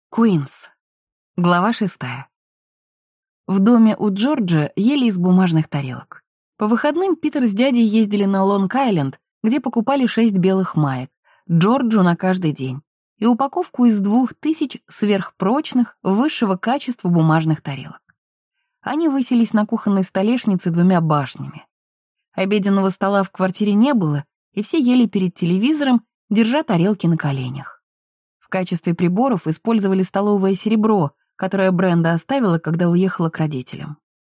Куинс. Глава 6. В доме у Джорджа ели из бумажных тарелок. По выходным Питер с дядей ездили на Лонг-Айленд, где покупали 6 белых маек, Джорджу на каждый день, и упаковку из 2000 сверхпрочных, высшего качества бумажных тарелок. Они высились на кухонной столешнице 2 башнями. Обеденного стола в квартире не было, и все ели перед телевизором, держа тарелки на коленях. В качестве приборов использовали столовое серебро, которое Бренда оставила, когда уехала к родителям.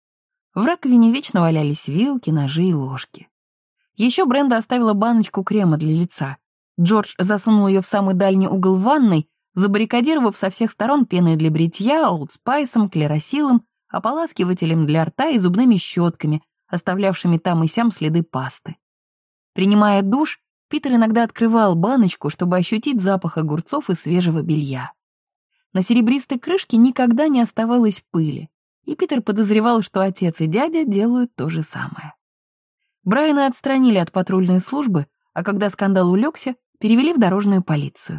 В раковине вечно валялись вилки, ножи и ложки. Еще Бренда оставила баночку крема для лица. Джордж засунул ее в самый дальний угол ванной, забаррикадировав со всех сторон пеной для бритья, олдспайсом, клеросилом, ополаскивателем для рта и зубными щетками, оставлявшими там и сям следы пасты. Принимая душ, Питер иногда открывал баночку, чтобы ощутить запах огурцов и свежего белья. На серебристой крышке никогда не оставалось пыли, и Питер подозревал, что отец и дядя делают то же самое. Брайана отстранили от патрульной службы, а когда скандал улегся, перевели в дорожную полицию.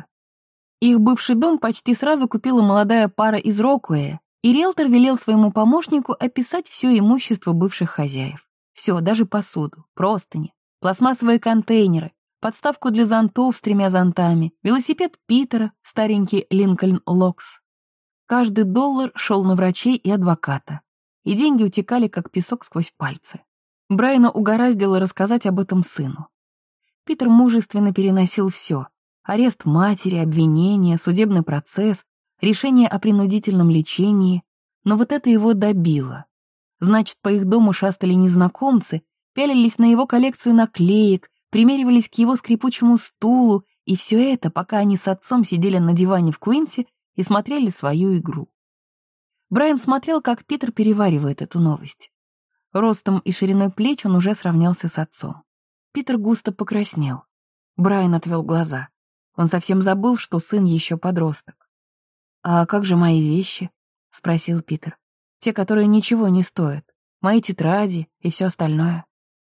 Их бывший дом почти сразу купила молодая пара из Рокуэя, и риэлтор велел своему помощнику описать все имущество бывших хозяев. Все, даже посуду, простыни, пластмассовые контейнеры, подставку для зонтов с 3 зонтами, велосипед Питера, старенький Линкольн Локс. Каждый доллар шел на врачей и адвоката, и деньги утекали, как песок сквозь пальцы. Брайана угораздило рассказать об этом сыну. Питер мужественно переносил все: арест матери, обвинения, судебный процесс, решение о принудительном лечении, но вот это его добило. Значит, по их дому шастали незнакомцы, пялились на его коллекцию наклеек, примеривались к его скрипучему стулу, и все это, пока они с отцом сидели на диване в Куинсе и смотрели свою игру. Брайан смотрел, как Питер переваривает эту новость. Ростом и шириной плеч он уже сравнялся с отцом. Питер густо покраснел. Брайан отвел глаза. Он совсем забыл, что сын еще подросток. «А как же мои вещи?» — спросил Питер. «Те, которые ничего не стоят. Мои тетради и все остальное».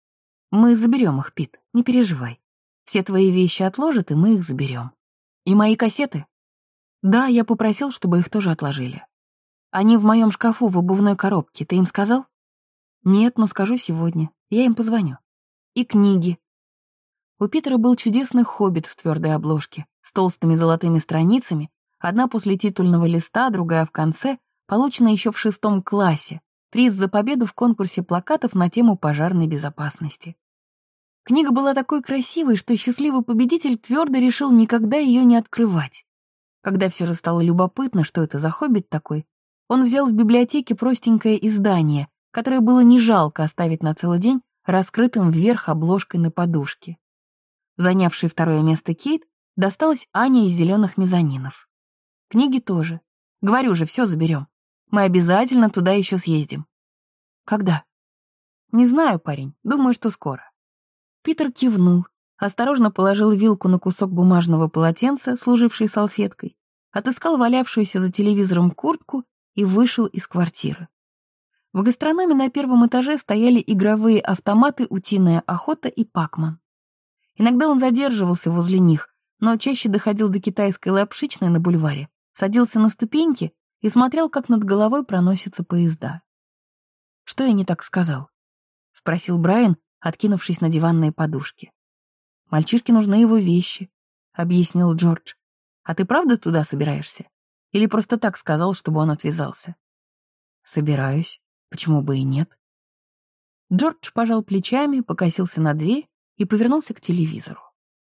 «Мы заберем их, Пит, не переживай. Все твои вещи отложат, и мы их заберем. И мои кассеты?» «Да, я попросил, чтобы их тоже отложили. Они в моем шкафу в обувной коробке. Ты им сказал?» «Нет, но скажу сегодня. Я им позвоню. И книги». У Питера был чудесный хоббит в твердой обложке, с толстыми золотыми страницами, одна после титульного листа, другая в конце, полученная еще в 6 классе, приз за победу в конкурсе плакатов на тему пожарной безопасности. Книга была такой красивой, что счастливый победитель твердо решил никогда ее не открывать. Когда все же стало любопытно, что это за хоббит такой, он взял в библиотеке простенькое издание, которое было не жалко оставить на целый день раскрытым вверх обложкой на подушке. Занявшей 2 место Кейт досталась Аня из «Зеленых мезонинов». Книги тоже. Говорю же, все заберем. Мы обязательно туда еще съездим. Когда? Не знаю, парень. Думаю, что скоро. Питер кивнул, осторожно положил вилку на кусок бумажного полотенца, служивший салфеткой, отыскал валявшуюся за телевизором куртку и вышел из квартиры. В гастрономе на 1 этаже стояли игровые автоматы «Утиная охота» и «Пакман». Иногда он задерживался возле них, но чаще доходил до китайской лапшичной на бульваре, садился на ступеньки и смотрел, как над головой проносятся поезда. «Что я не так сказал?» — спросил Брайан, откинувшись на диванные подушки. «Мальчишке нужны его вещи», — объяснил Джордж. «А ты правда туда собираешься? Или просто так сказал, чтобы он отвязался?» «Собираюсь. Почему бы и нет?» Джордж пожал плечами, покосился на дверь и повернулся к телевизору.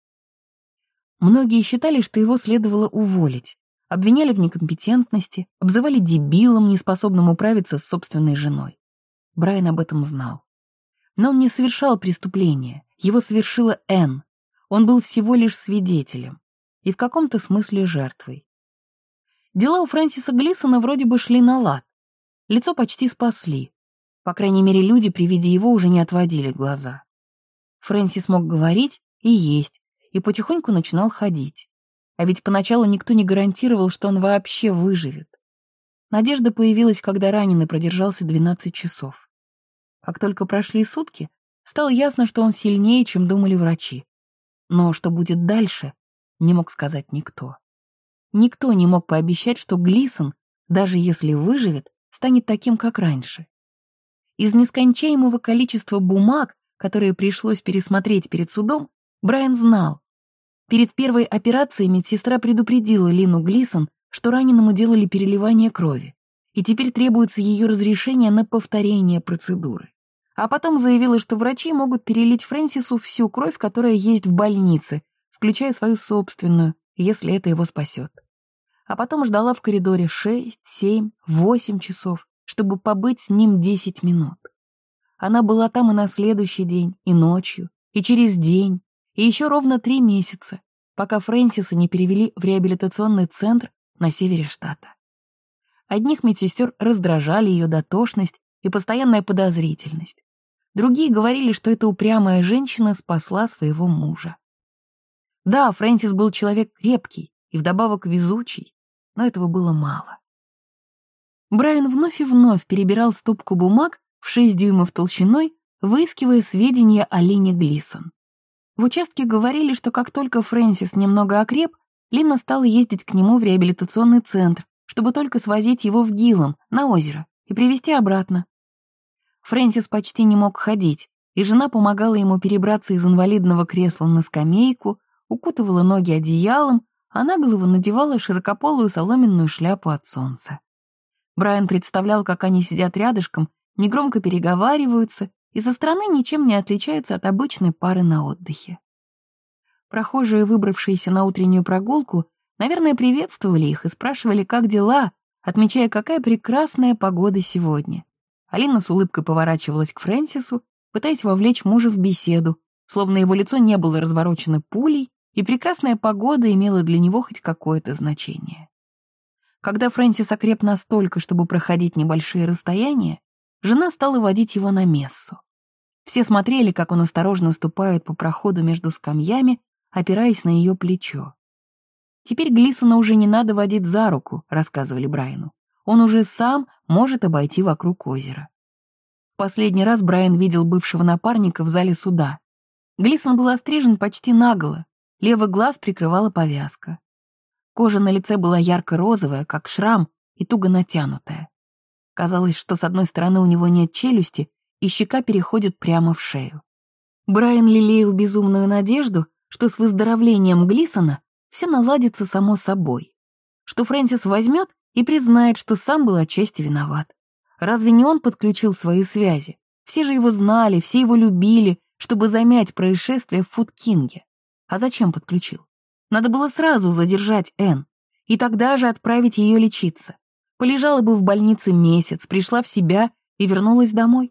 Многие считали, что его следовало уволить, обвиняли в некомпетентности, обзывали дебилом, неспособным управиться с собственной женой. Брайан об этом знал. Но он не совершал преступления, его совершила Энн. Он был всего лишь свидетелем и в каком-то смысле жертвой. Дела у Фрэнсиса Глисона вроде бы шли на лад. Лицо почти спасли. По крайней мере, люди при виде его уже не отводили глаза. Фрэнсис мог говорить и есть, и потихоньку начинал ходить. А ведь поначалу никто не гарантировал, что он вообще выживет. Надежда появилась, когда раненый продержался 12 часов. Как только прошли сутки, стало ясно, что он сильнее, чем думали врачи. Но что будет дальше, не мог сказать никто. Никто не мог пообещать, что Глисон, даже если выживет, станет таким, как раньше. Из нескончаемого количества бумаг, которые пришлось пересмотреть перед судом, Брайан знал. Перед первой операцией медсестра предупредила Лину Глисон, что раненому делали переливание крови, и теперь требуется ее разрешение на повторение процедуры. А потом заявила, что врачи могут перелить Фрэнсису всю кровь, которая есть в больнице, включая свою собственную, если это его спасет. А потом ждала в коридоре 6, 7, 8 часов, чтобы побыть с ним 10 минут. Она была там и на следующий день, и ночью, и через день, и еще ровно 3 месяца, пока Фрэнсиса не перевели в реабилитационный центр на севере штата. Одних медсестер раздражали ее дотошность и постоянная подозрительность. Другие говорили, что эта упрямая женщина спасла своего мужа. Да, Фрэнсис был человек крепкий и вдобавок везучий, но этого было мало. Брайан вновь и вновь перебирал стопку бумаг в 6 дюймов толщиной, выискивая сведения о Лине Глисон. В участке говорили, что как только Фрэнсис немного окреп, Лина стала ездить к нему в реабилитационный центр, чтобы только свозить его в Гиллом, на озеро, и привезти обратно. Фрэнсис почти не мог ходить, и жена помогала ему перебраться из инвалидного кресла на скамейку, укутывала ноги одеялом, а на голову надевала широкополую соломенную шляпу от солнца. Брайан представлял, как они сидят рядышком, негромко переговариваются и со стороны ничем не отличаются от обычной пары на отдыхе. Прохожие, выбравшиеся на утреннюю прогулку, наверное, приветствовали их и спрашивали, как дела, отмечая, какая прекрасная погода сегодня. Алина с улыбкой поворачивалась к Фрэнсису, пытаясь вовлечь мужа в беседу, словно его лицо не было разворочено пулей, и прекрасная погода имела для него хоть какое-то значение. Когда Фрэнсис окреп настолько, чтобы проходить небольшие расстояния, жена стала водить его на мессу. Все смотрели, как он осторожно ступает по проходу между скамьями, опираясь на ее плечо. «Теперь Глисона уже не надо водить за руку», — рассказывали Брайану. «Он уже сам может обойти вокруг озера». В последний раз Брайан видел бывшего напарника в зале суда. Глисон был острижен почти наголо, левый глаз прикрывала повязка. Кожа на лице была ярко-розовая, как шрам, и туго натянутая. Казалось, что с одной стороны у него нет челюсти, и щека переходит прямо в шею. Брайан лелеял безумную надежду, что с выздоровлением Глисона все наладится само собой, что Фрэнсис возьмет и признает, что сам был отчасти виноват. Разве не он подключил свои связи? Все же его знали, все его любили, чтобы замять происшествие в Фуд-Кинге. А зачем подключил? Надо было сразу задержать Энн, и тогда же отправить ее лечиться. Полежала бы в больнице месяц, пришла в себя и вернулась домой.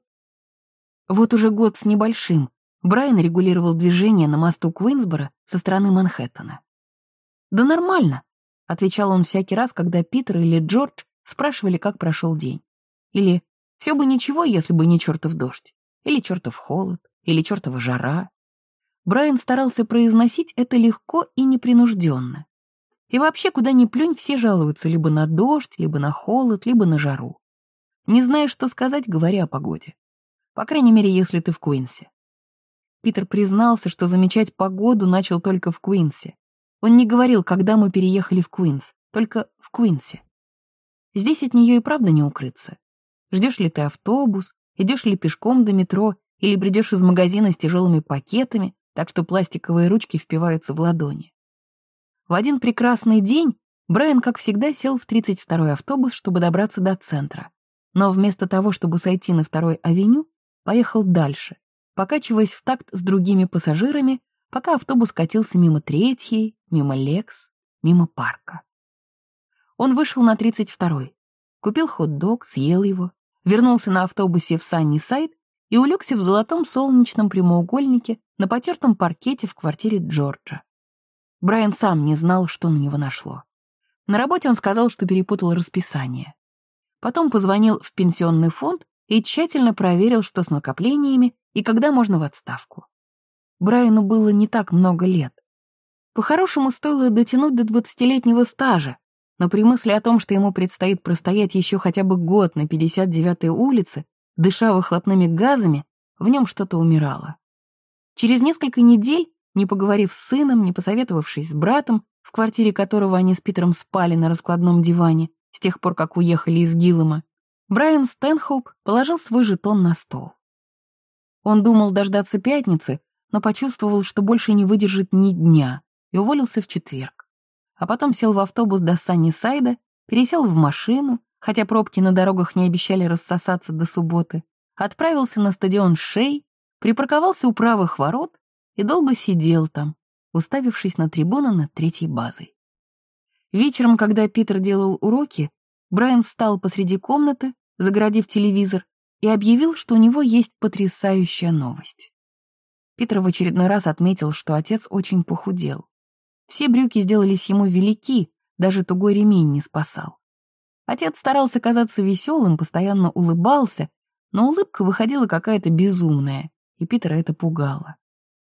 Вот уже год с небольшим Брайан регулировал движение на мосту Куинсборо со стороны Манхэттена. «Да нормально», — отвечал он всякий раз, когда Питер или Джордж спрашивали, как прошел день. Или «все бы ничего, если бы не чертов дождь», или чертов холод, или чертова жара. Брайан старался произносить это легко и непринужденно. И вообще, куда ни плюнь, все жалуются либо на дождь, либо на холод, либо на жару. Не знаешь, что сказать, говори о погоде. По крайней мере, если ты в Куинсе. Питер признался, что замечать погоду начал только в Куинсе. Он не говорил, когда мы переехали в Куинс, только в Куинсе. Здесь от нее и правда не укрыться. Ждешь ли ты автобус, идешь ли пешком до метро, или бредешь из магазина с тяжелыми пакетами, так что пластиковые ручки впиваются в ладони. В один прекрасный день Брайан, как всегда, сел в 32-й автобус, чтобы добраться до центра. Но вместо того, чтобы сойти на 2-й авеню, поехал дальше, покачиваясь в такт с другими пассажирами, пока автобус катился мимо 3-й, мимо Лекс, мимо парка. Он вышел на 32-й, купил хот-дог, съел его, вернулся на автобусе в Саннисайд и улегся в золотом солнечном прямоугольнике на потертом паркете в квартире Джорджа. Брайан сам не знал, что на него нашло. На работе он сказал, что перепутал расписание. Потом позвонил в пенсионный фонд и тщательно проверил, что с накоплениями и когда можно в отставку. Брайану было не так много лет. По-хорошему, стоило дотянуть до 20-летнего стажа, но при мысли о том, что ему предстоит простоять еще хотя бы год на 59-й улице, дыша выхлопными газами, в нем что-то умирало. Через несколько недель, не поговорив с сыном, не посоветовавшись с братом, в квартире которого они с Питером спали на раскладном диване с тех пор, как уехали из Гиллэма, Брайан Стэнхоуп положил свой жетон на стол. Он думал дождаться пятницы, но почувствовал, что больше не выдержит ни дня, и уволился в четверг. А потом сел в автобус до Саннисайда, пересел в машину, хотя пробки на дорогах не обещали рассосаться до субботы, отправился на стадион Шей, припарковался у правых ворот и долго сидел там, уставившись на трибуну над третьей базой. Вечером, когда Питер делал уроки, Брайан встал посреди комнаты, загородив телевизор, и объявил, что у него есть потрясающая новость. Питер в очередной раз отметил, что отец очень похудел. Все брюки сделались ему велики, даже тугой ремень не спасал. Отец старался казаться веселым, постоянно улыбался, но улыбка выходила какая-то безумная, и Питера это пугало.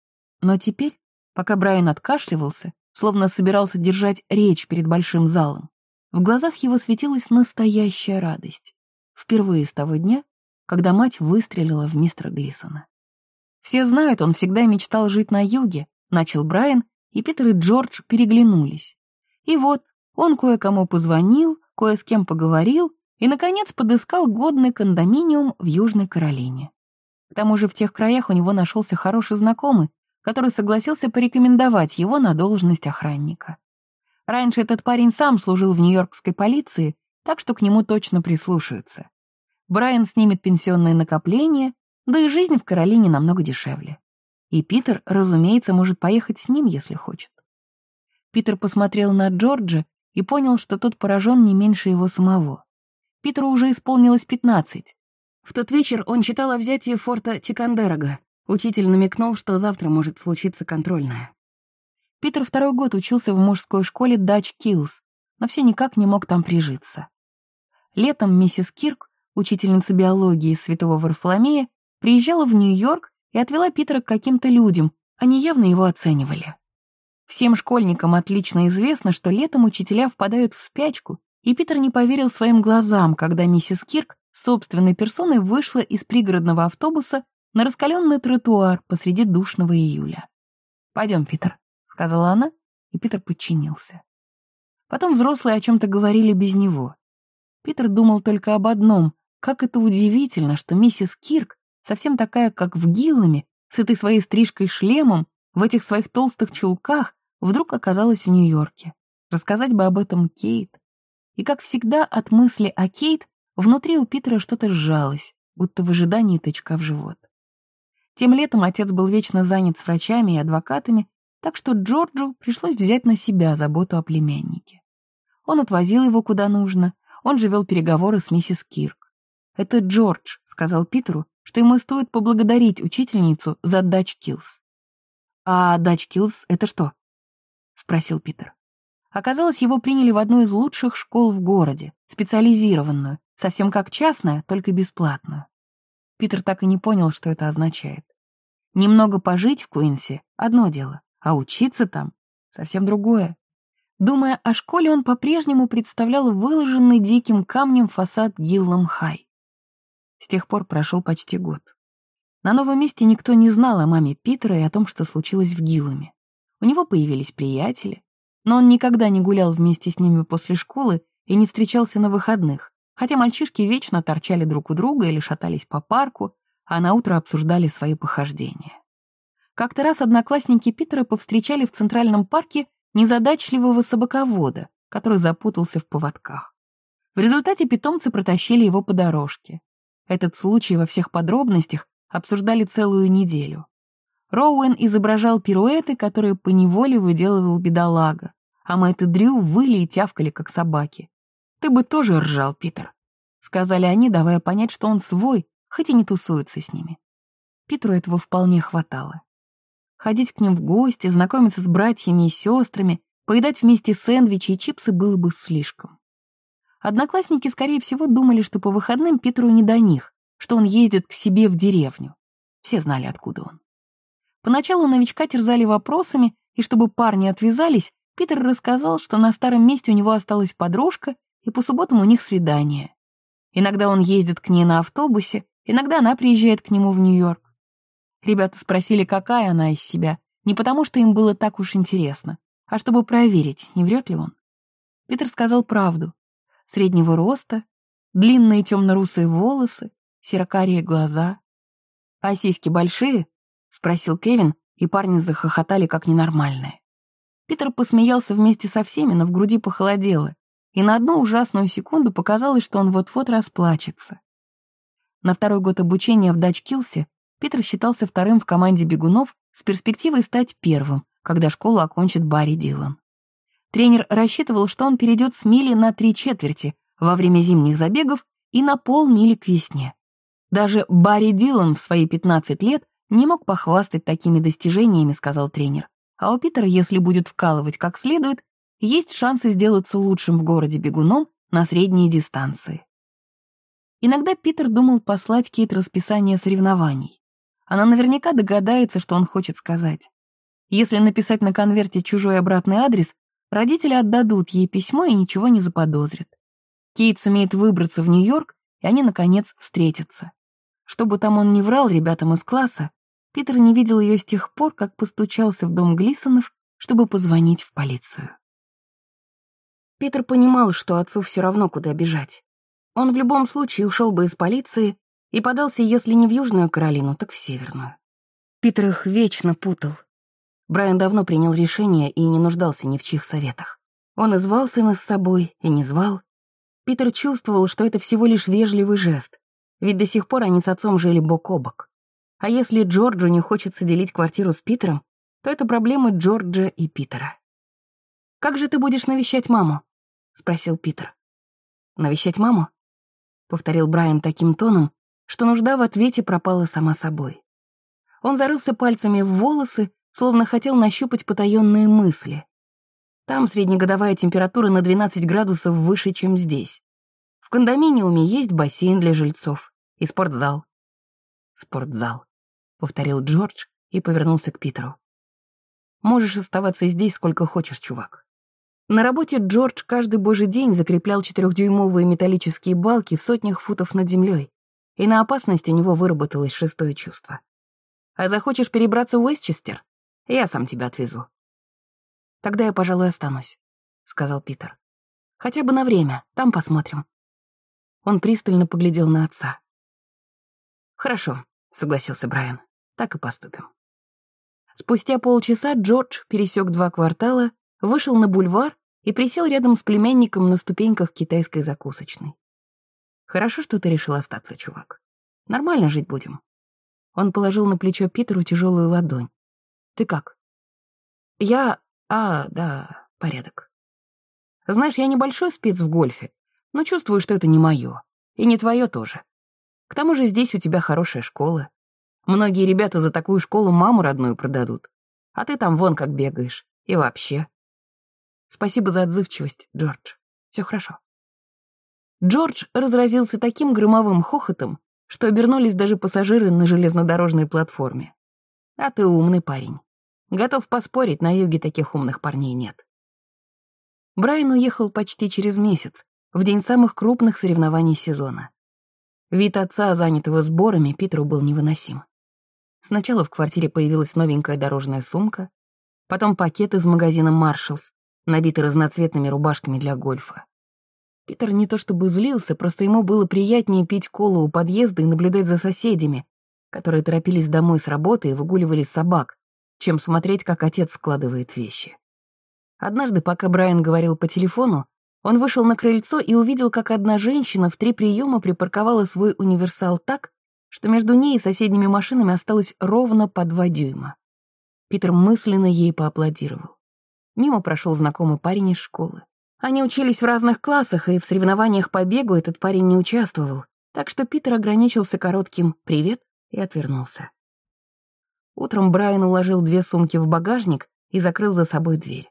Но теперь, пока Брайан откашливался, словно собирался держать речь перед большим залом, в глазах его светилась настоящая радость. Впервые с того дня, когда мать выстрелила в мистера Глисона. «Все знают, он всегда мечтал жить на юге», — начал Брайан, и Питер и Джордж переглянулись. И вот, он кое-кому позвонил, кое с кем поговорил и, наконец, подыскал годный кондоминиум в Южной Каролине. К тому же в тех краях у него нашелся хороший знакомый, который согласился порекомендовать его на должность охранника. Раньше этот парень сам служил в нью-йоркской полиции, так что к нему точно прислушаются. Брайан снимет пенсионные накопления, да и жизнь в Каролине намного дешевле. И Питер, разумеется, может поехать с ним, если хочет. Питер посмотрел на Джорджа и понял, что тот поражен не меньше его самого. Питеру уже исполнилось 15. В тот вечер он читал о взятии форта Тикандерога. Учитель намекнул, что завтра может случиться контрольная. Питер 2-й год учился в мужской школе Дач Киллс, но все никак не мог там прижиться. Летом миссис Кирк, учительница биологии Святого Варфоломея, приезжала в Нью-Йорк и отвела Питера к каким-то людям, они явно его оценивали. Всем школьникам отлично известно, что летом учителя впадают в спячку, и Питер не поверил своим глазам, когда миссис Кирк собственной персоной вышла из пригородного автобуса на раскаленный тротуар посреди душного июля. «Пойдем, Питер», — сказала она, и Питер подчинился. Потом взрослые о чем-то говорили без него. Питер думал только об одном: как это удивительно, что миссис Кирк, совсем такая, как в Гиллэме, с этой своей стрижкой-шлемом, в этих своих толстых чулках, вдруг оказалась в Нью-Йорке. Рассказать бы об этом Кейт. И, как всегда, от мысли о Кейт внутри у Питера что-то сжалось, будто в ожидании тычка в живот. Тем летом отец был вечно занят с врачами и адвокатами, так что Джорджу пришлось взять на себя заботу о племяннике. Он отвозил его куда нужно, он же вел переговоры с миссис Кирк. «Это Джордж», — сказал Питеру, что ему стоит поблагодарить учительницу за Дач Киллс. «А Дач Киллс — это что?» — спросил Питер. Оказалось, его приняли в одну из лучших школ в городе, специализированную, совсем как частная, только бесплатную. Питер так и не понял, что это означает. Немного пожить в Куинсе — одно дело, а учиться там — совсем другое. Думая о школе, он по-прежнему представлял выложенный диким камнем фасад Гиллэм-Хай. С тех пор прошел почти год. На новом месте никто не знал о маме Питера и о том, что случилось в Гиллэме. У него появились приятели, но он никогда не гулял вместе с ними после школы и не встречался на выходных, хотя мальчишки вечно торчали друг у друга или шатались по парку, а наутро обсуждали свои похождения. Как-то раз одноклассники Питера повстречали в Центральном парке незадачливого собаковода, который запутался в поводках. В результате питомцы протащили его по дорожке. Этот случай во всех подробностях обсуждали целую неделю. Роуэн изображал пируэты, которые поневоле выделывал бедолага, а Мэтт и Дрю выли и тявкали, как собаки. «Ты бы тоже ржал, Питер», — сказали они, давая понять, что он свой, хоть и не тусуется с ними. Питеру этого вполне хватало. Ходить к ним в гости, знакомиться с братьями и сестрами, поедать вместе сэндвичи и чипсы было бы слишком. Одноклассники, скорее всего, думали, что по выходным Питеру не до них, что он ездит к себе в деревню. Все знали, откуда он. Поначалу новичка терзали вопросами, и чтобы парни отвязались, Питер рассказал, что на старом месте у него осталась подружка, и по субботам у них свидание. Иногда он ездит к ней на автобусе, иногда она приезжает к нему в Нью-Йорк. Ребята спросили, какая она из себя, не потому что им было так уж интересно, а чтобы проверить, не врет ли он. Питер сказал правду. Среднего роста, длинные темно-русые волосы, серо-карие глаза. «А сиськи большие?» — спросил Кевин, и парни захохотали как ненормальные. Питер посмеялся вместе со всеми, но в груди похолодело, и на одну ужасную секунду показалось, что он вот-вот расплачется. На второй год обучения в Датч-Киллсе Питер считался вторым в команде бегунов с перспективой стать первым, когда школу окончит Барри Дилан. Тренер рассчитывал, что он перейдет с мили на 3/4 во время зимних забегов и на полмили к весне. Даже Барри Дилан в свои 15 лет не мог похвастать такими достижениями, сказал тренер. А у Питера, если будет вкалывать как следует, есть шансы сделаться лучшим в городе бегуном на средние дистанции. Иногда Питер думал послать Кейт расписание соревнований. Она наверняка догадается, что он хочет сказать. Если написать на конверте чужой обратный адрес, родители отдадут ей письмо и ничего не заподозрят. Кейт сумеет выбраться в Нью-Йорк, и они, наконец, встретятся. Чтобы там он не врал ребятам из класса, Питер не видел ее с тех пор, как постучался в дом Глисонов, чтобы позвонить в полицию. Питер понимал, что отцу все равно, куда бежать. Он в любом случае ушел бы из полиции и подался, если не в Южную Каролину, так в Северную. Питер их вечно путал. Брайан давно принял решение и не нуждался ни в чьих советах. Он и звал сына с собой, и не звал. Питер чувствовал, что это всего лишь вежливый жест, ведь до сих пор они с отцом жили бок о бок. А если Джорджу не хочется делить квартиру с Питером, то это проблемы Джорджа и Питера. «Как же ты будешь навещать маму?» — спросил Питер. «Навещать маму?» — повторил Брайан таким тоном, что нужда в ответе пропала сама собой. Он зарылся пальцами в волосы, словно хотел нащупать потаенные мысли. Там среднегодовая температура на 12 градусов выше, чем здесь. В кондоминиуме есть бассейн для жильцов и спортзал. «Спортзал», — повторил Джордж и повернулся к Питеру. «Можешь оставаться здесь сколько хочешь, чувак». На работе Джордж каждый божий день закреплял 4-дюймовые металлические балки в сотнях футов над землей, и на опасность у него выработалось шестое чувство. «А захочешь перебраться в Уэстчестер? Я сам тебя отвезу». «Тогда я, пожалуй, останусь», — сказал Питер. «Хотя бы на время, там посмотрим». Он пристально поглядел на отца. «Хорошо», — согласился Брайан, — «так и поступим». Спустя полчаса Джордж пересек 2 квартала, вышел на бульвар и присел рядом с племянником на ступеньках китайской закусочной. «Хорошо, что ты решил остаться, чувак. Нормально жить будем». Он положил на плечо Питеру тяжелую ладонь. «Ты как?» Да, порядок. Знаешь, я небольшой спец в гольфе, но чувствую, что это не мое. И не твое тоже. К тому же здесь у тебя хорошая школа. Многие ребята за такую школу маму родную продадут. А ты там вон как бегаешь. И вообще. Спасибо за отзывчивость, Джордж. Все хорошо». Джордж разразился таким громовым хохотом, что обернулись даже пассажиры на железнодорожной платформе. «А ты умный парень. Готов поспорить, на юге таких умных парней нет». Брайан уехал почти через месяц, в день самых крупных соревнований сезона. Вид отца, занятого сборами, Питеру был невыносим. Сначала в квартире появилась новенькая дорожная сумка, потом пакет из магазина «Маршаллс», набитый разноцветными рубашками для гольфа. Питер не то чтобы злился, просто ему было приятнее пить колу у подъезда и наблюдать за соседями, которые торопились домой с работы и выгуливали собак, чем смотреть, как отец складывает вещи. Однажды, пока Брайан говорил по телефону, он вышел на крыльцо и увидел, как одна женщина в 3 приема припарковала свой универсал так, что между ней и соседними машинами осталось ровно по 2 дюйма. Питер мысленно ей поаплодировал. Мимо прошел знакомый парень из школы. Они учились в разных классах, и в соревнованиях по бегу этот парень не участвовал, так что Питер ограничился коротким «привет» и отвернулся. Утром Брайан уложил 2 сумки в багажник и закрыл за собой дверь.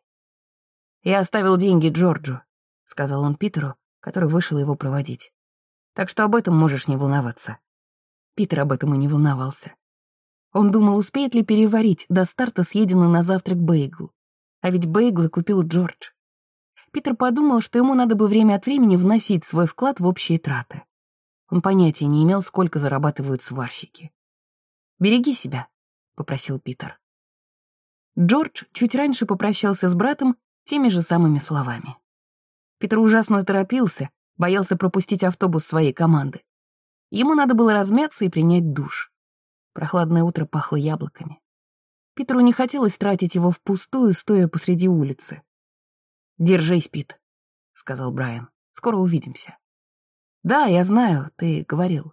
«Я оставил деньги Джорджу», — сказал он Питеру, который вышел его проводить. «Так что об этом можешь не волноваться». Питер об этом и не волновался. Он думал, успеет ли переварить до старта съеденный на завтрак бейгл. А ведь бейглы купил Джордж. Питер подумал, что ему надо бы время от времени вносить свой вклад в общие траты. Он понятия не имел, сколько зарабатывают сварщики. «Береги себя», — попросил Питер. Джордж чуть раньше попрощался с братом теми же самыми словами. Питер ужасно торопился, боялся пропустить автобус своей команды. Ему надо было размяться и принять душ. Прохладное утро пахло яблоками. Питеру не хотелось тратить его впустую, стоя посреди улицы. «Держись, Пит», — сказал Брайан. «Скоро увидимся». «Да, я знаю, ты говорил».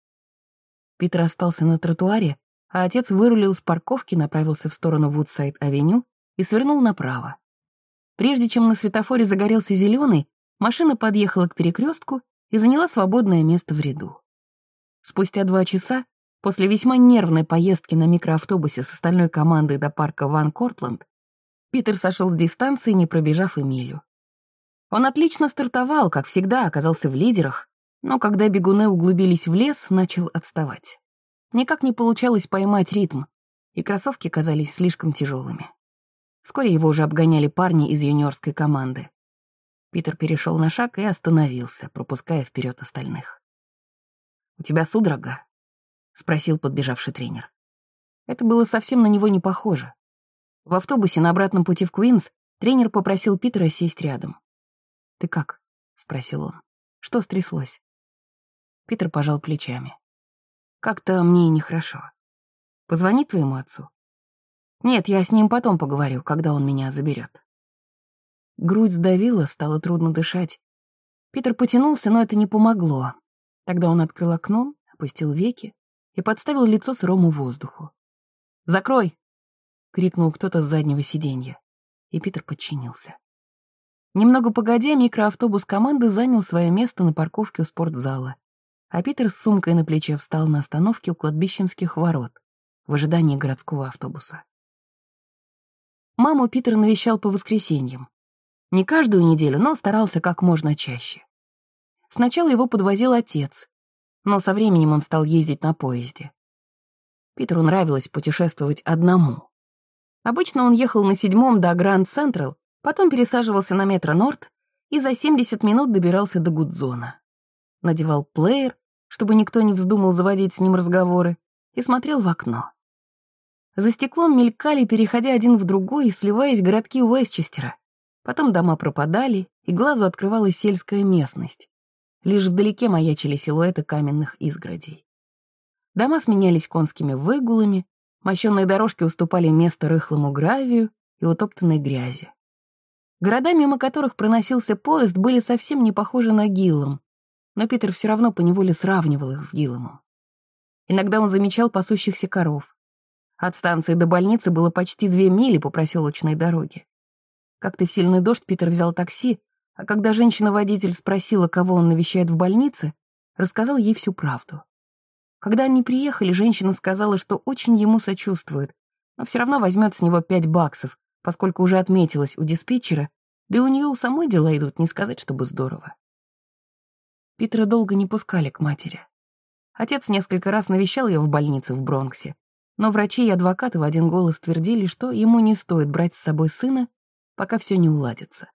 Питер остался на тротуаре, а отец вырулил с парковки, направился в сторону Вудсайд-авеню и свернул направо. Прежде чем на светофоре загорелся зеленый, машина подъехала к перекрестку и заняла свободное место в ряду. Спустя 2 часа, после весьма нервной поездки на микроавтобусе с остальной командой до парка Ван Кортланд, Питер сошел с дистанции, не пробежав и милю. Он отлично стартовал, как всегда, оказался в лидерах, но когда бегуны углубились в лес, начал отставать. Никак не получалось поймать ритм, и кроссовки казались слишком тяжелыми. Вскоре его уже обгоняли парни из юниорской команды. Питер перешел на шаг и остановился, пропуская вперед остальных. «У тебя судорога?» — спросил подбежавший тренер. Это было совсем на него не похоже. В автобусе на обратном пути в Куинс тренер попросил Питера сесть рядом. «Ты как?» — спросил он. «Что стряслось?» Питер пожал плечами. «Как-то мне нехорошо. Позвони твоему отцу». «Нет, я с ним потом поговорю, когда он меня заберет». Грудь сдавила, стало трудно дышать. Питер потянулся, но это не помогло. Тогда он открыл окно, опустил веки и подставил лицо сырому воздуху. «Закрой!» — крикнул кто-то с заднего сиденья, и Питер подчинился. Немного погодя, микроавтобус команды занял свое место на парковке у спортзала, а Питер с сумкой на плече встал на остановке у кладбищенских ворот в ожидании городского автобуса. Маму Питер навещал по воскресеньям. Не каждую неделю, но старался как можно чаще. Сначала его подвозил отец, но со временем он стал ездить на поезде. Питеру нравилось путешествовать одному. Обычно он ехал на 7-м до Гранд Централ, потом пересаживался на метро Норд и за 70 минут добирался до Гудзона. Надевал плеер, чтобы никто не вздумал заводить с ним разговоры, и смотрел в окно. За стеклом мелькали, переходя один в другой и сливаясь городки Уэстчестера. Потом дома пропадали, и глазу открывалась сельская местность. Лишь вдалеке маячили силуэты каменных изгородей. Дома сменялись конскими выгулами, мощёные дорожки уступали место рыхлому гравию и утоптанной грязи. Города, мимо которых проносился поезд, были совсем не похожи на Гиллом, но Питер все равно поневоле сравнивал их с Гилломом. Иногда он замечал пасущихся коров. От станции до больницы было почти 2 мили по проселочной дороге. Как-то в сильный дождь Питер взял такси, а когда женщина-водитель спросила, кого он навещает в больнице, рассказал ей всю правду. Когда они приехали, женщина сказала, что очень ему сочувствует, но все равно возьмет с него $5, поскольку уже отметилась у диспетчера, да и у нее у самой дела идут, не сказать, чтобы здорово. Питера долго не пускали к матери. Отец несколько раз навещал ее в больнице в Бронксе, но врачи и адвокаты в один голос твердили, что ему не стоит брать с собой сына, пока все не уладится.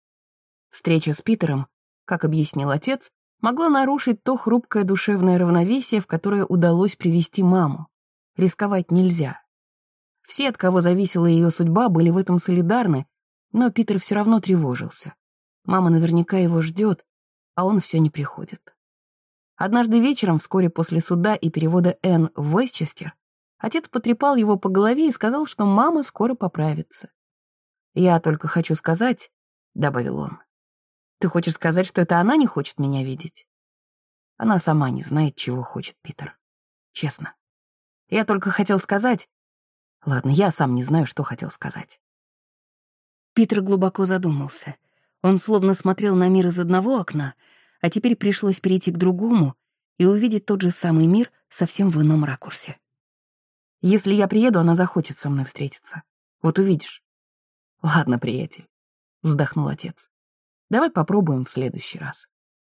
Встреча с Питером, как объяснил отец, могла нарушить то хрупкое душевное равновесие, в которое удалось привести маму. Рисковать нельзя. Все, от кого зависела ее судьба, были в этом солидарны, но Питер все равно тревожился. Мама наверняка его ждет, а он все не приходит. Однажды вечером, вскоре после суда и перевода Энн в Уэстчестер, отец потрепал его по голове и сказал, что мама скоро поправится. «Я только хочу сказать», — добавил он. «Ты хочешь сказать, что это она не хочет меня видеть?» Она сама не знает, чего хочет, Питер. Честно. Я только хотел сказать... Ладно, я сам не знаю, что хотел сказать. Питер глубоко задумался. Он словно смотрел на мир из одного окна, а теперь пришлось перейти к другому и увидеть тот же самый мир совсем в ином ракурсе. «Если я приеду, она захочет со мной встретиться. Вот увидишь». «Ладно, приятель», — вздохнул отец. «Давай попробуем в следующий раз».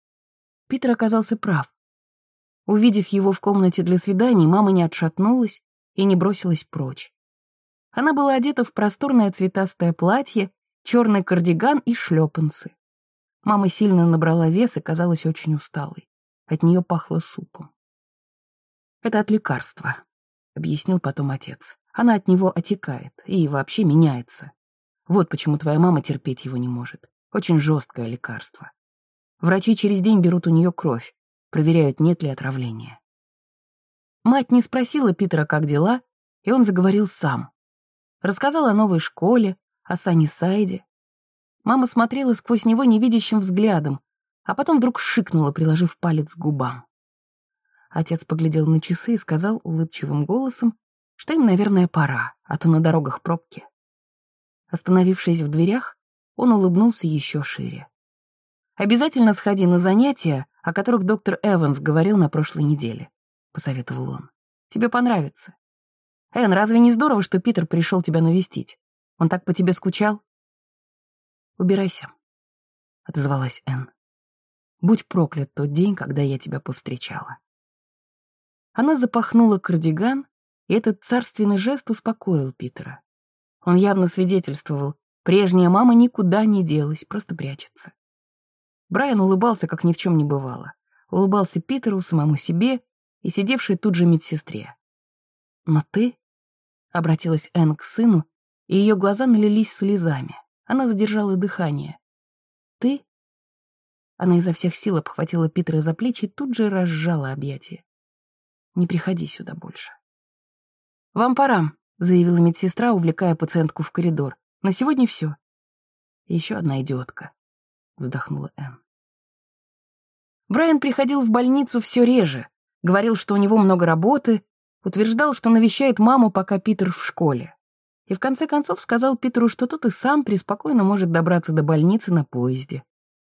Питер оказался прав. Увидев его в комнате для свиданий, мама не отшатнулась и не бросилась прочь. Она была одета в просторное цветастое платье, черный кардиган и шлепанцы. Мама сильно набрала вес и казалась очень усталой. От нее пахло супом. «Это от лекарства», — объяснил потом отец. Она от него отекает и вообще меняется. Вот почему твоя мама терпеть его не может. Очень жесткое лекарство. Врачи через день берут у нее кровь, проверяют, нет ли отравления. Мать не спросила Питера, как дела, и он заговорил сам. Рассказал о новой школе, о Саннисайде. Мама смотрела сквозь него невидящим взглядом, а потом вдруг шикнула, приложив палец к губам. Отец поглядел на часы и сказал улыбчивым голосом, что им, наверное, пора, а то на дорогах пробки. Остановившись в дверях, он улыбнулся еще шире. «Обязательно сходи на занятия, о которых доктор Эванс говорил на прошлой неделе», — посоветовал он. «Тебе понравится. Энн, разве не здорово, что Питер пришел тебя навестить? Он так по тебе скучал?» «Убирайся», — отозвалась Энн. «Будь проклят тот день, когда я тебя повстречала». Она запахнула кардиган, и этот царственный жест успокоил Питера. Он явно свидетельствовал, прежняя мама никуда не делась, просто прячется. Брайан улыбался, как ни в чем не бывало. Улыбался Питеру, самому себе и сидевшей тут же медсестре. «Но ты...» — обратилась Энн к сыну, и ее глаза налились слезами. Она задержала дыхание. «Ты...» Она изо всех сил обхватила Питера за плечи и тут же разжала объятия. «Не приходи сюда больше». «Вам пора», — заявила медсестра, увлекая пациентку в коридор. «На сегодня все». «Еще одна идиотка», — вздохнула Энн. Брайан приходил в больницу все реже, говорил, что у него много работы, утверждал, что навещает маму, пока Питер в школе. И в конце концов сказал Питеру, что тот и сам преспокойно может добраться до больницы на поезде.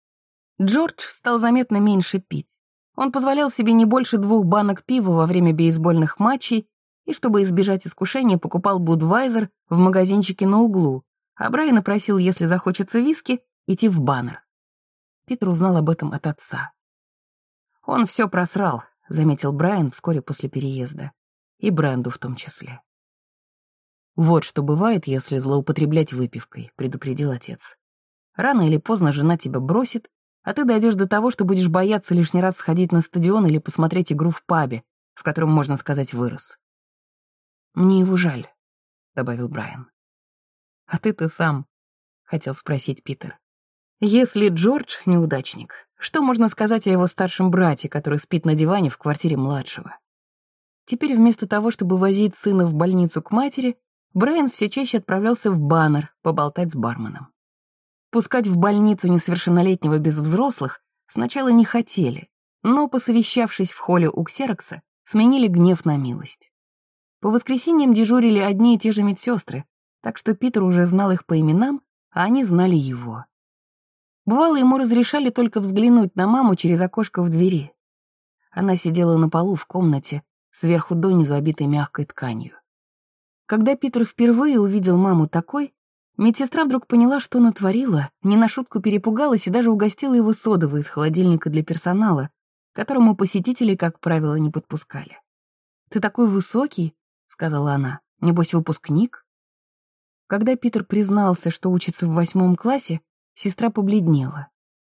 Джордж стал заметно меньше пить. Он позволял себе не больше 2 банок пива во время бейсбольных матчей и, чтобы избежать искушения, покупал Будвайзер в магазинчике на углу, а Брайана просил, если захочется виски, идти в Баннер. Питер узнал об этом от отца. «Он все просрал», — заметил Брайан вскоре после переезда. И Бренду в том числе. «Вот что бывает, если злоупотреблять выпивкой», — предупредил отец. «Рано или поздно жена тебя бросит, а ты дойдешь до того, что будешь бояться лишний раз сходить на стадион или посмотреть игру в пабе, в котором, можно сказать, вырос». «Мне его жаль», — добавил Брайан. «А ты-то сам», — хотел спросить Питер. «Если Джордж — неудачник, что можно сказать о его старшем брате, который спит на диване в квартире младшего?» Теперь вместо того, чтобы возить сына в больницу к матери, Брайан все чаще отправлялся в Баннер поболтать с барменом. Пускать в больницу несовершеннолетнего без взрослых сначала не хотели, но, посовещавшись в холле у Ксерокса, сменили гнев на милость. По воскресеньям дежурили одни и те же медсестры, так что Питер уже знал их по именам, а они знали его. Бывало, ему разрешали только взглянуть на маму через окошко в двери. Она сидела на полу в комнате, сверху донизу обитой мягкой тканью. Когда Питер впервые увидел маму такой, медсестра вдруг поняла, что натворила, не на шутку перепугалась и даже угостила его содовой из холодильника для персонала, к которому посетители, как правило, не подпускали. «Ты такой высокий», — сказала она, — «небось, выпускник?» Когда Питер признался, что учится в 8 классе, сестра побледнела.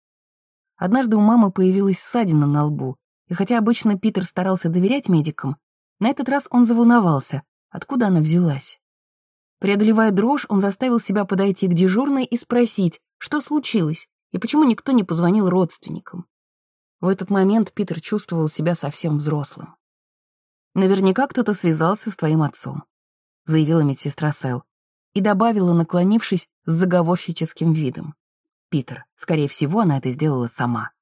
Однажды у мамы появилась ссадина на лбу, и хотя обычно Питер старался доверять медикам, на этот раз он заволновался, откуда она взялась. Преодолевая дрожь, он заставил себя подойти к дежурной и спросить, что случилось и почему никто не позвонил родственникам. В этот момент Питер чувствовал себя совсем взрослым. «Наверняка кто-то связался с твоим отцом», — заявила медсестра Сэл и добавила, наклонившись с заговорщическим видом. «Питер, скорее всего, она это сделала сама».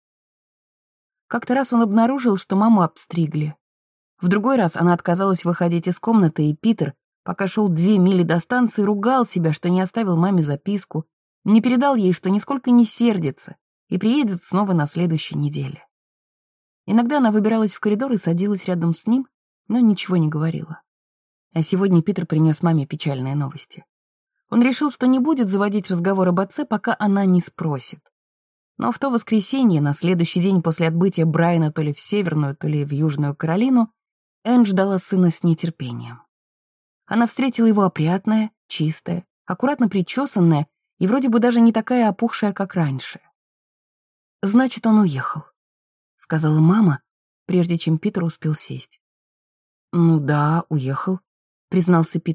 Как-то раз он обнаружил, что маму обстригли. В другой раз она отказалась выходить из комнаты, и Питер, пока шел 2 мили до станции, ругал себя, что не оставил маме записку, не передал ей, что нисколько не сердится, и приедет снова на следующей неделе. Иногда она выбиралась в коридор и садилась рядом с ним, но ничего не говорила. А сегодня Питер принес маме печальные новости. Он решил, что не будет заводить разговор об отце, пока она не спросит. Но в то воскресенье, на следующий день после отбытия Брайана то ли в Северную, то ли в Южную Каролину, Энн ждала сына с нетерпением. Она встретила его опрятная, чистая, аккуратно причесанная и вроде бы даже не такая опухшая, как раньше. «Значит, он уехал», — сказала мама, прежде чем Питер успел сесть. «Ну да, уехал», — признался Питер.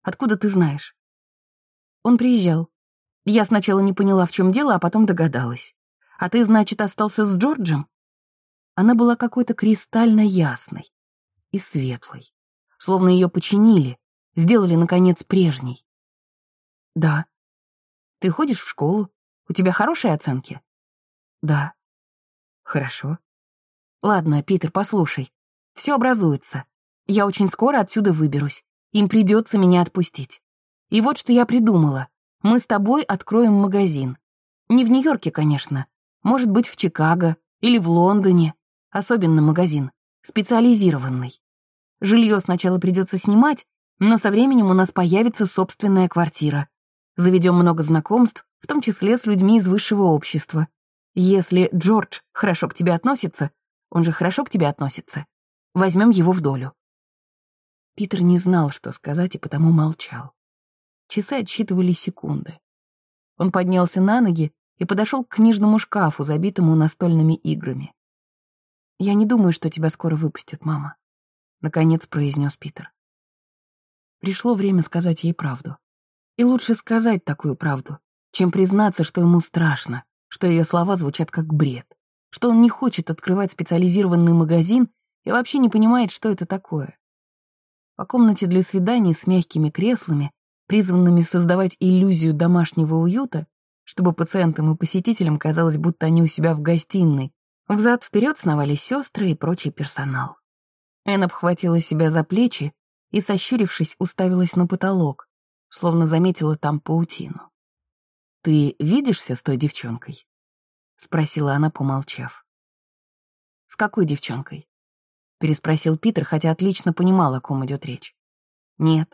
Откуда ты знаешь?» «Он приезжал. Я сначала не поняла, в чем дело, а потом догадалась. А ты, значит, остался с Джорджем?» Она была какой-то кристально ясной и светлой, словно ее починили, сделали, наконец, прежней. «Да». «Ты ходишь в школу? У тебя хорошие оценки?» «Да». «Хорошо. Ладно, Питер, послушай. Все образуется. Я очень скоро отсюда выберусь. Им придется меня отпустить. И вот что я придумала. Мы с тобой откроем магазин. Не в Нью-Йорке, конечно. Может быть, в Чикаго или в Лондоне. Особенно магазин. Специализированный. Жилье сначала придется снимать, но со временем у нас появится собственная квартира. Заведем много знакомств, в том числе с людьми из высшего общества. Если Джордж хорошо к тебе относится, он же хорошо к тебе относится, возьмем его в долю». Питер не знал, что сказать, и потому молчал. Часы отсчитывали секунды. Он поднялся на ноги и подошел к книжному шкафу, забитому настольными играми. «Я не думаю, что тебя скоро выпустят, мама», — наконец произнес Питер. Пришло время сказать ей правду. И лучше сказать такую правду, чем признаться, что ему страшно, что ее слова звучат как бред, что он не хочет открывать специализированный магазин и вообще не понимает, что это такое. По комнате для свиданий с мягкими креслами, призванными создавать иллюзию домашнего уюта, чтобы пациентам и посетителям казалось, будто они у себя в гостиной, взад-вперед сновали сестры и прочий персонал. Энн обхватила себя за плечи и, сощурившись, уставилась на потолок, словно заметила там паутину. «Ты видишься с той девчонкой?» — спросила она, помолчав. «С какой девчонкой?» — переспросил Питер, хотя отлично понимал, о ком идет речь. «Нет».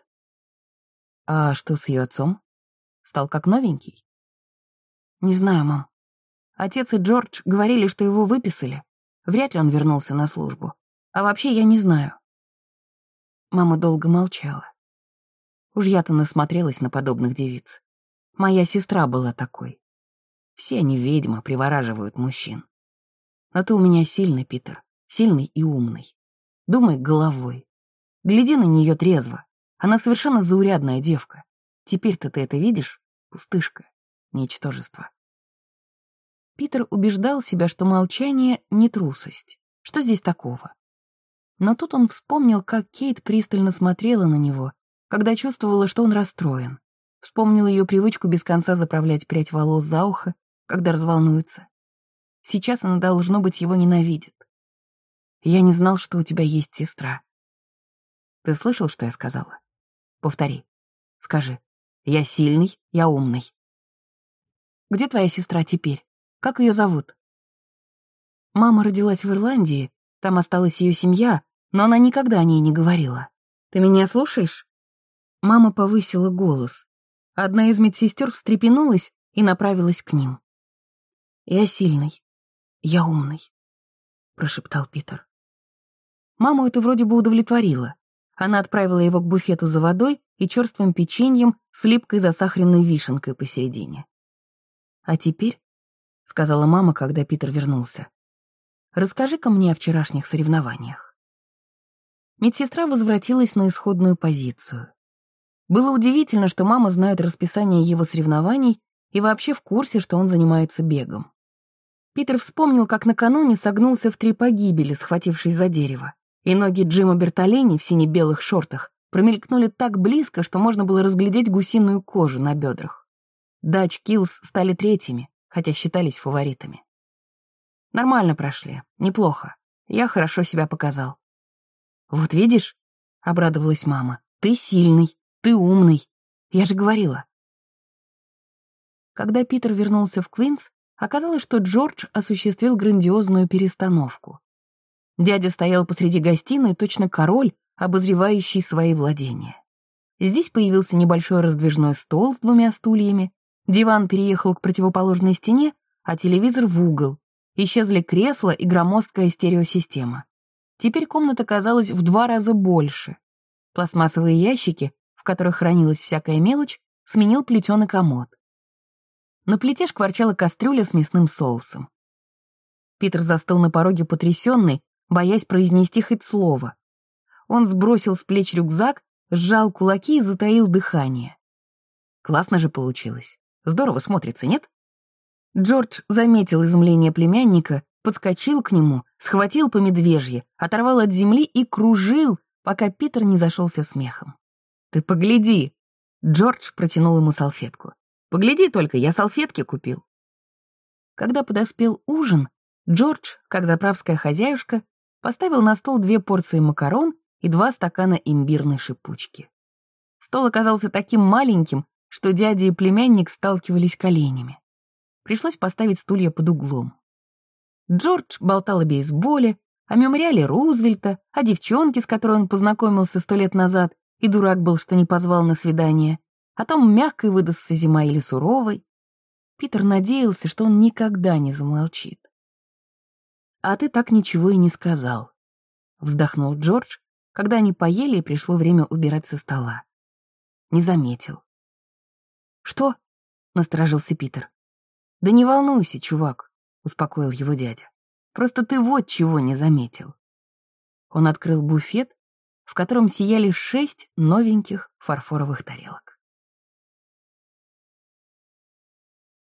«А что с ее отцом? Стал как новенький?» «Не знаю, мам. Отец и Джордж говорили, что его выписали. Вряд ли он вернулся на службу. А вообще я не знаю». Мама долго молчала. Уж я-то насмотрелась на подобных девиц. Моя сестра была такой. Все они ведьмы, привораживают мужчин. Но ты у меня сильный, Питер, сильный и умный. Думай головой. Гляди на нее трезво. Она совершенно заурядная девка. Теперь-то ты это видишь? Пустышка, ничтожество. Питер убеждал себя, что молчание — не трусость. Что здесь такого? Но тут он вспомнил, как Кейт пристально смотрела на него, когда чувствовала, что он расстроен. Вспомнил ее привычку без конца заправлять прядь волос за ухо, когда разволнуется. Сейчас она, должно быть, его ненавидит. «Я не знал, что у тебя есть сестра». «Ты слышал, что я сказала? Повтори. Скажи. Я сильный, я умный». «Где твоя сестра теперь? Как ее зовут?» Мама родилась в Ирландии, там осталась ее семья, но она никогда о ней не говорила. Ты меня слушаешь?» Мама повысила голос. Одна из медсестер встрепенулась и направилась к ним. «Я сильный, я умный», — прошептал Питер. Маму это вроде бы удовлетворило. Она отправила его к буфету за водой и черствым печеньем с липкой засахаренной вишенкой посередине. «А теперь», — сказала мама, когда Питер вернулся, — «расскажи-ка мне о вчерашних соревнованиях». Медсестра возвратилась на исходную позицию. Было удивительно, что мама знает расписание его соревнований и вообще в курсе, что он занимается бегом. Питер вспомнил, как накануне согнулся в 3 погибели, схватившись за дерево, и ноги Джима Бертолини в сине-белых шортах промелькнули так близко, что можно было разглядеть гусиную кожу на бедрах. Дач Киллс стали 3-ми, хотя считались фаворитами. Нормально прошли, неплохо. Я хорошо себя показал. «Вот видишь», — обрадовалась мама, — «ты сильный, ты умный. Я же говорила». Когда Питер вернулся в Квинс, оказалось, что Джордж осуществил грандиозную перестановку. Дядя стоял посреди гостиной, точно король, обозревающий свои владения. Здесь появился небольшой раздвижной стол с 2 стульями, диван переехал к противоположной стене, а телевизор в угол. Исчезли кресла и громоздкая стереосистема. Теперь комната казалась в 2 раза больше. Пластмассовые ящики, в которых хранилась всякая мелочь, сменил плетеный комод. На плите шкварчала кастрюля с мясным соусом. Питер застыл на пороге потрясенный, боясь произнести хоть слово. Он сбросил с плеч рюкзак, сжал кулаки и затаил дыхание. Классно же получилось. Здорово смотрится, нет? Джордж заметил изумление племянника, подскочил к нему, схватил по медвежье, оторвал от земли и кружил, пока Питер не зашелся смехом. «Ты погляди!» Джордж протянул ему салфетку. «Погляди только, я салфетки купил». Когда подоспел ужин, Джордж, как заправская хозяюшка, поставил на стол 2 порции макарон и 2 стакана имбирной шипучки. Стол оказался таким маленьким, что дядя и племянник сталкивались коленями. Пришлось поставить стулья под углом. Джордж болтал о бейсболе, о мемориале Рузвельта, о девчонке, с которой он познакомился 100 лет назад, и дурак был, что не позвал на свидание, о том, мягкой выдастся зима или суровой. Питер надеялся, что он никогда не замолчит. «А ты так ничего и не сказал», — вздохнул Джордж, когда они поели и пришло время убирать со стола. «Не заметил». «Что?» — насторожился Питер. «Да не волнуйся, чувак», — успокоил его дядя. «Просто ты вот чего не заметил». Он открыл буфет, в котором сияли 6 новеньких фарфоровых тарелок.